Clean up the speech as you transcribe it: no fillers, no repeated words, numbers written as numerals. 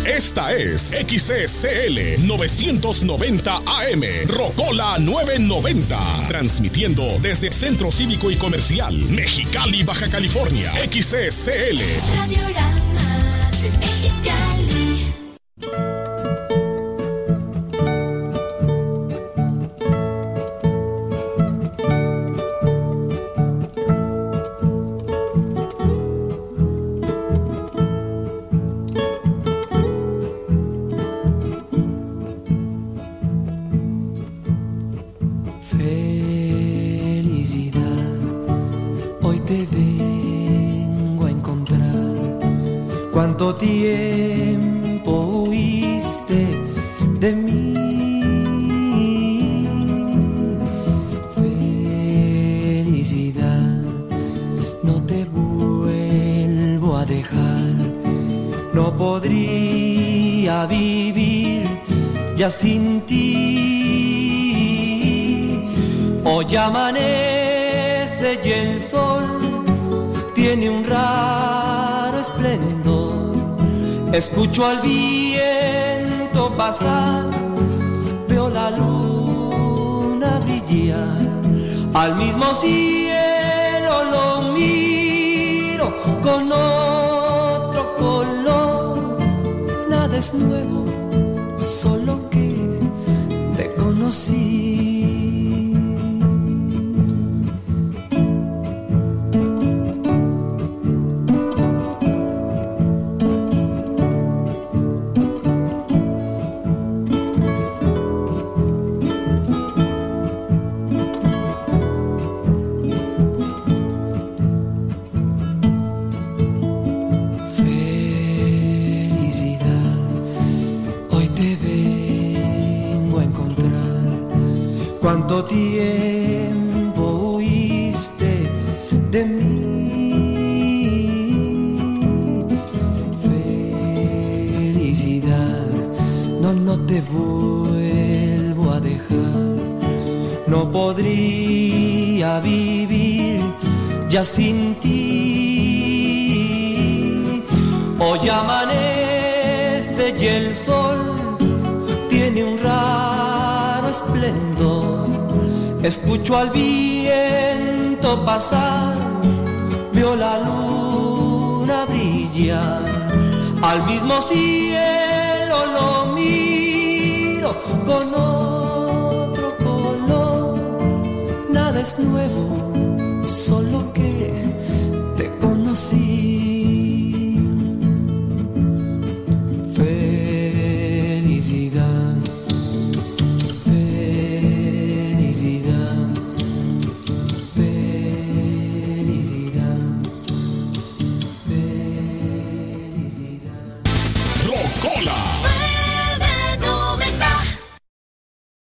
Esta es XCCL 990 AM, Rocola 990, transmitiendo desde el Centro Cívico y Comercial, Mexicali, Baja California. XCCL. Radiorama de Mexicali. ¿Cuánto tiempo huiste de mí? Felicidad, no te vuelvo a dejar. No podría vivir ya sin ti. Hoy amanece y el sol tiene un raro esplendor. Escucho al viento pasar, veo la luna brillar, al mismo cielo lo miro con otro color. Nada es nuevo, solo que te conocí. ¿Cuánto tiempo huiste de mí? Felicidad, no te vuelvo a dejar. No podría vivir ya sin ti. Hoy amanece y el sol tiene un raro esplendor. Escucho al viento pasar, veo la luna brillar, al mismo cielo lo miro con otro color. Nada es nuevo, solo que te conocí.